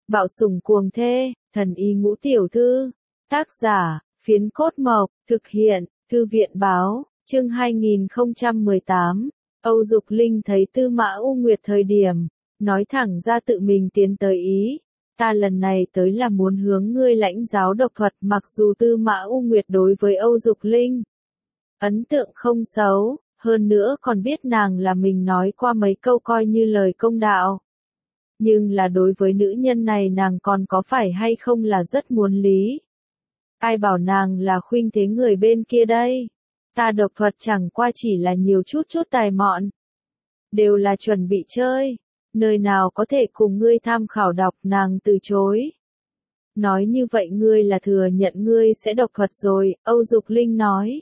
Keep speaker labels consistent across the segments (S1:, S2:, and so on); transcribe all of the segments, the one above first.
S1: Bạo sủng cuồng thê, thần y ngũ tiểu thư. Tác giả, Phiến Cốt Mộc, thực hiện, Thư viện báo, chương 2018. Âu Dục Linh thấy Tư Mã U Nguyệt thời điểm, nói thẳng ra tự mình tiến tới ý. Ta lần này tới là muốn hướng ngươi lãnh giáo độc thuật, mặc dù Tư Mã U Nguyệt đối với Âu Dục Linh ấn tượng không xấu, hơn nữa còn biết nàng là mình nói qua mấy câu coi như lời công đạo. Nhưng là đối với nữ nhân này nàng còn có phải hay không là rất muốn lý. Ai bảo nàng là khuynh thế người bên kia đây. Ta độc thuật chẳng qua chỉ là nhiều chút tài mọn. Đều là chuẩn bị chơi. Nơi nào có thể cùng ngươi tham khảo đọc, nàng từ chối. Nói như vậy ngươi là thừa nhận ngươi sẽ độc thuật rồi, Âu Dục Linh nói.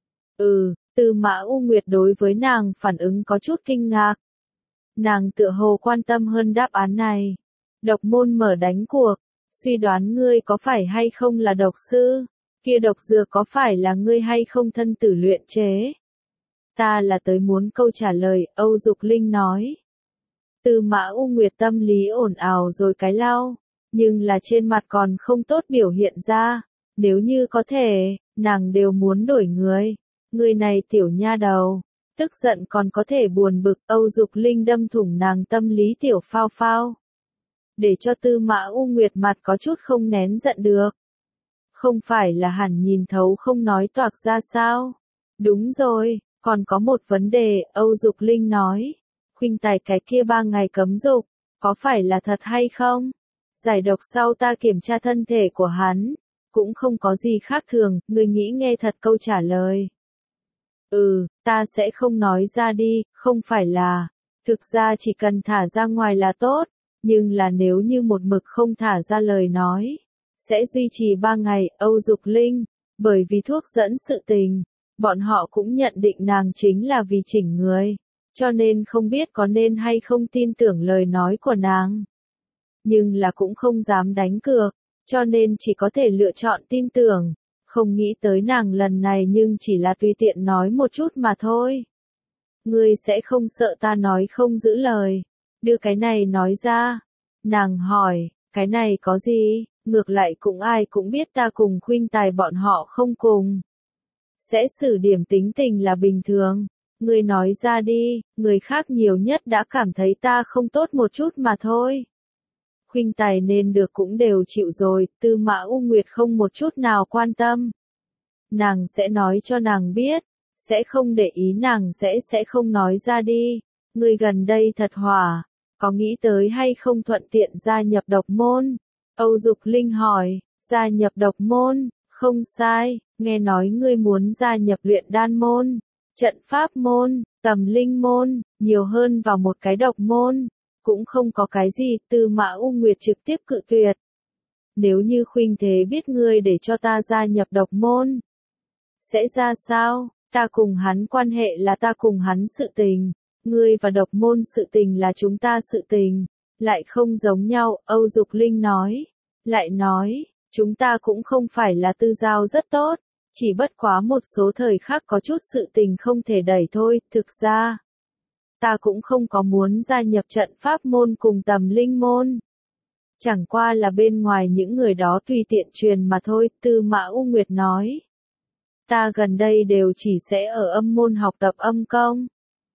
S1: Tư Mã U Nguyệt đối với nàng phản ứng có chút kinh ngạc. Nàng tựa hồ quan tâm hơn đáp án này. Độc môn mở đánh cuộc, suy đoán ngươi có phải hay không là độc sư, kia độc dược có phải là ngươi hay không thân tử luyện chế. Ta là tới muốn câu trả lời, Âu Dục Linh nói. Tư Mã U Nguyệt tâm lý ồn ào rồi cái lau, nhưng là trên mặt còn không tốt biểu hiện ra. Nếu như có thể, nàng đều muốn đổi người. Người này tiểu nha đầu, tức giận còn có thể buồn bực. Âu Dục Linh đâm thủng nàng tâm lý tiểu phao phao. Để cho Tư Mã U Nguyệt mặt có chút không nén giận được. Không phải là hẳn nhìn thấu không nói toạc ra sao? Đúng rồi, còn có một vấn đề, Âu Dục Linh nói. Khuynh Tài cái kia 3 ngày cấm dục, có phải là thật hay không? Giải độc sau ta kiểm tra thân thể của hắn, cũng không có gì khác thường, người nghĩ nghe thật câu trả lời. Ta sẽ không nói ra đi, không phải là. Thực ra chỉ cần thả ra ngoài là tốt, nhưng là nếu như một mực không thả ra lời nói, sẽ duy trì 3 ngày, Âu Dục Linh, bởi vì thuốc dẫn sự tình, bọn họ cũng nhận định nàng chính là vì chỉnh người, cho nên không biết có nên hay không tin tưởng lời nói của nàng. Nhưng là cũng không dám đánh cược, cho nên chỉ có thể lựa chọn tin tưởng. Không nghĩ tới nàng lần này nhưng chỉ là tùy tiện nói một chút mà thôi. Ngươi sẽ không sợ ta nói không giữ lời. Đưa cái này nói ra. Nàng hỏi, cái này có gì? Ngược lại cũng ai cũng biết ta cùng Khuynh Tài bọn họ không cùng. Sẽ xử điểm tính tình là bình thường. Ngươi nói ra đi, người khác nhiều nhất đã cảm thấy ta không tốt một chút mà thôi. Khuynh Tài nên được cũng đều chịu rồi, Tư Mã U Nguyệt không một chút nào quan tâm. Nàng sẽ nói cho nàng biết, sẽ không để ý nàng sẽ không nói ra đi. Người gần đây thật hỏa, có nghĩ tới hay không thuận tiện gia nhập độc môn? Âu Dục Linh hỏi, gia nhập độc môn, không sai, nghe nói ngươi muốn gia nhập luyện đan môn, trận pháp môn, tầm linh môn, nhiều hơn vào một cái độc môn. Cũng không có cái gì, Tư Mã U Nguyệt trực tiếp cự tuyệt. Nếu như Khuynh Thế biết ngươi để cho ta gia nhập độc môn, sẽ ra sao? Ta cùng hắn quan hệ là ta cùng hắn sự tình, ngươi và độc môn sự tình là chúng ta sự tình, lại không giống nhau, Âu Dục Linh nói. Lại nói, chúng ta cũng không phải là tư giao rất tốt, chỉ bất quá một số thời khắc có chút sự tình không thể đẩy thôi, thực ra. Ta cũng không có muốn gia nhập trận pháp môn cùng tầm linh môn. Chẳng qua là bên ngoài những người đó tùy tiện truyền mà thôi, Tư Mã U Nguyệt nói. Ta gần đây đều chỉ sẽ ở âm môn học tập âm công.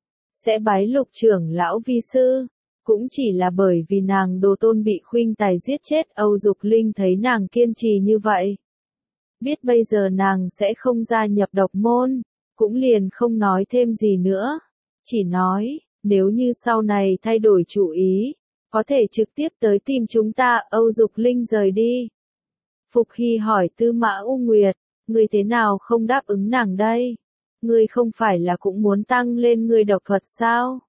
S1: Sẽ bái Lục trưởng lão vi sư. Cũng chỉ là bởi vì nàng đồ tôn bị Khuynh Tài giết chết, Âu Dục Linh thấy nàng kiên trì như vậy. Biết bây giờ nàng sẽ không gia nhập độc môn, cũng liền không nói thêm gì nữa. Chỉ nói, nếu như sau này thay đổi chủ ý, có thể trực tiếp tới tìm chúng ta, Âu Dục Linh rời đi. Phục Hy hỏi Tư Mã U Nguyệt, ngươi thế nào không đáp ứng nàng đây? Ngươi không phải là cũng muốn tăng lên ngươi độc thuật sao?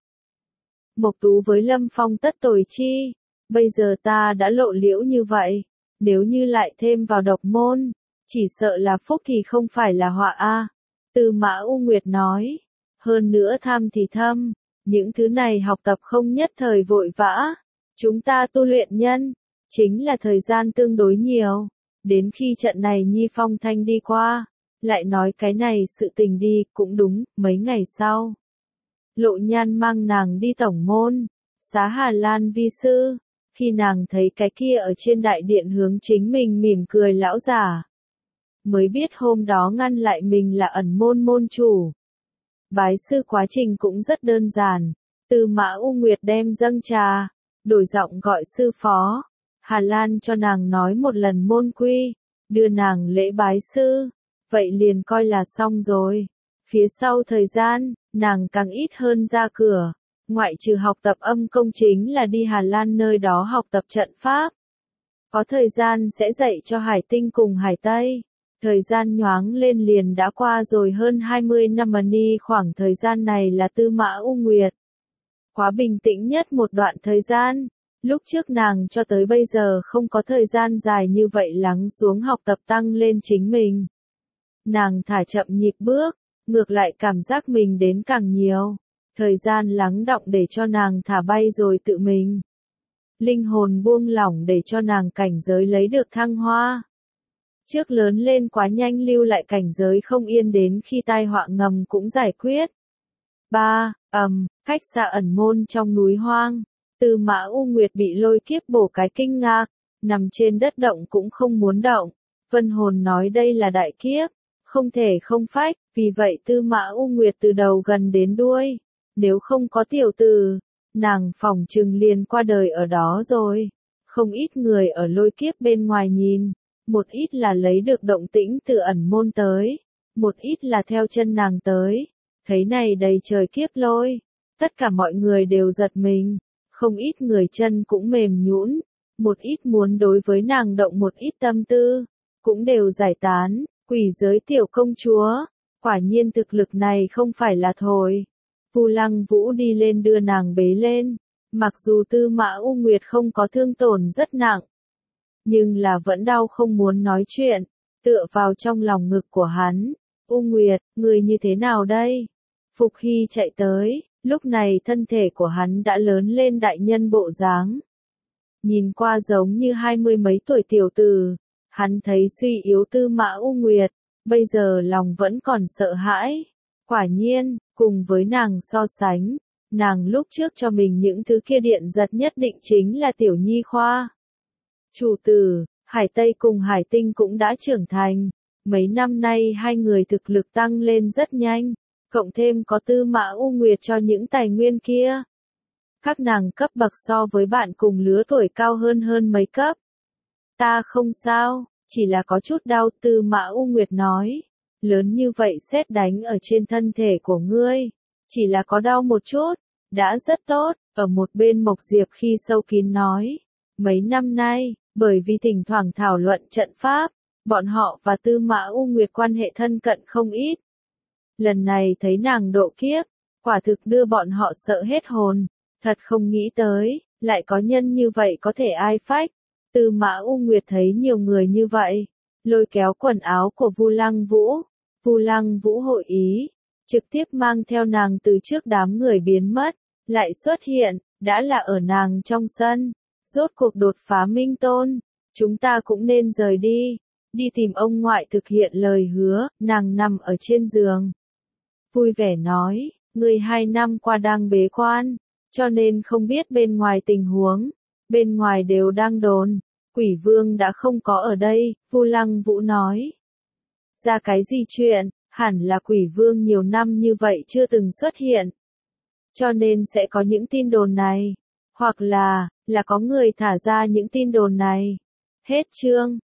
S1: Mộc Tú với Lâm Phong tất tồi chi, bây giờ ta đã lộ liễu như vậy, nếu như lại thêm vào độc môn, chỉ sợ là phúc thì không phải là họa a. Tư Mã U Nguyệt nói. Hơn nữa tham thì thâm, những thứ này học tập không nhất thời vội vã. Chúng ta tu luyện nhân, chính là thời gian tương đối nhiều. Đến khi trận này Nhi Phong Thanh đi qua, lại nói cái này sự tình đi, cũng đúng, mấy ngày sau. Lộ Nhan mang nàng đi tổng môn, xá Hà Lan vi sư. Khi nàng thấy cái kia ở trên đại điện hướng chính mình mỉm cười lão giả, mới biết hôm đó ngăn lại mình là ẩn môn môn chủ. Bái sư quá trình cũng rất đơn giản. Tư Mã U Nguyệt đem dâng trà, đổi giọng gọi sư phó. Hà Lan cho nàng nói một lần môn quy, đưa nàng lễ bái sư. Vậy liền coi là xong rồi. Phía sau thời gian, nàng càng ít hơn ra cửa. Ngoại trừ học tập âm công chính là đi Hà Lan nơi đó học tập trận pháp. Có thời gian sẽ dạy cho Hải Tinh cùng Hải Tây. Thời gian nhoáng lên liền đã qua rồi hơn 20 năm mà đi khoảng thời gian này là Tư Mã U Nguyệt. Quá bình tĩnh nhất một đoạn thời gian. Lúc trước nàng cho tới bây giờ không có thời gian dài như vậy lắng xuống học tập tăng lên chính mình. Nàng thả chậm nhịp bước, ngược lại cảm giác mình đến càng nhiều. Thời gian lắng đọng để cho nàng thả bay rồi tự mình. Linh hồn buông lỏng để cho nàng cảnh giới lấy được thăng hoa. Trước lớn lên quá nhanh lưu lại cảnh giới không yên đến khi tai họa ngầm cũng giải quyết. 3. Cách xa ẩn môn trong núi hoang. Tư Mã U Nguyệt bị lôi kiếp bổ cái kinh ngạc, nằm trên đất động cũng không muốn động. Vân hồn nói đây là đại kiếp, không thể không phách, vì vậy Tư Mã U Nguyệt từ đầu gần đến đuôi. Nếu không có tiểu tử, nàng phỏng chừng liền qua đời ở đó rồi. Không ít người ở lôi kiếp bên ngoài nhìn, một ít là lấy được động tĩnh từ ẩn môn tới, một ít là theo chân nàng tới. Thấy này đầy trời kiếp lôi, tất cả mọi người đều giật mình, không ít người chân cũng mềm nhũn, một ít muốn đối với nàng động một ít tâm tư, cũng đều giải tán. Quỷ giới tiểu công chúa, quả nhiên thực lực này không phải là thổi. Vu Lăng Vũ đi lên đưa nàng bế lên, mặc dù Tư Mã U Nguyệt không có thương tổn rất nặng, nhưng là vẫn đau không muốn nói chuyện, tựa vào trong lòng ngực của hắn. U Nguyệt, người như thế nào đây? Phục Hy chạy tới, lúc này thân thể của hắn đã lớn lên đại nhân bộ dáng. Nhìn qua giống như 20 mấy tuổi tiểu tử, hắn thấy suy yếu Tư Mã U Nguyệt, bây giờ lòng vẫn còn sợ hãi. Quả nhiên, cùng với nàng so sánh, nàng lúc trước cho mình những thứ kia điện giật nhất định chính là tiểu nhi khoa. Chủ tử, Hải Tây cùng Hải Tinh cũng đã trưởng thành. Mấy năm nay hai người thực lực tăng lên rất nhanh, cộng thêm có Tư Mã U Nguyệt cho những tài nguyên kia. Các nàng cấp bậc so với bạn cùng lứa tuổi cao hơn mấy cấp. Ta không sao, chỉ là có chút đau, Tư Mã U Nguyệt nói. Lớn như vậy sét đánh ở trên thân thể của ngươi, chỉ là có đau một chút, đã rất tốt. Ở một bên Mộc Diệp khi sâu kín nói. Mấy năm nay, bởi vì thỉnh thoảng thảo luận trận pháp, bọn họ và Tư Mã U Nguyệt quan hệ thân cận không ít. Lần này thấy nàng độ kiếp, quả thực đưa bọn họ sợ hết hồn, thật không nghĩ tới, lại có nhân như vậy có thể ai phách. Tư Mã U Nguyệt thấy nhiều người như vậy, lôi kéo quần áo của Vu Lăng Vũ. Vu Lăng Vũ hội ý, trực tiếp mang theo nàng từ trước đám người biến mất, lại xuất hiện, đã là ở nàng trong sân. Rốt cuộc đột phá minh tôn, chúng ta cũng nên rời đi, đi tìm ông ngoại thực hiện lời hứa. Nàng nằm ở trên giường, vui vẻ nói, người 2 năm qua đang bế quan, cho nên không biết bên ngoài tình huống, bên ngoài đều đang đồn, Quỷ Vương đã không có ở đây. Vu Lăng Vũ nói, ra cái gì chuyện, hẳn là Quỷ Vương nhiều năm như vậy chưa từng xuất hiện, cho nên sẽ có những tin đồn này, hoặc là có người thả ra những tin đồn này. Hết chương.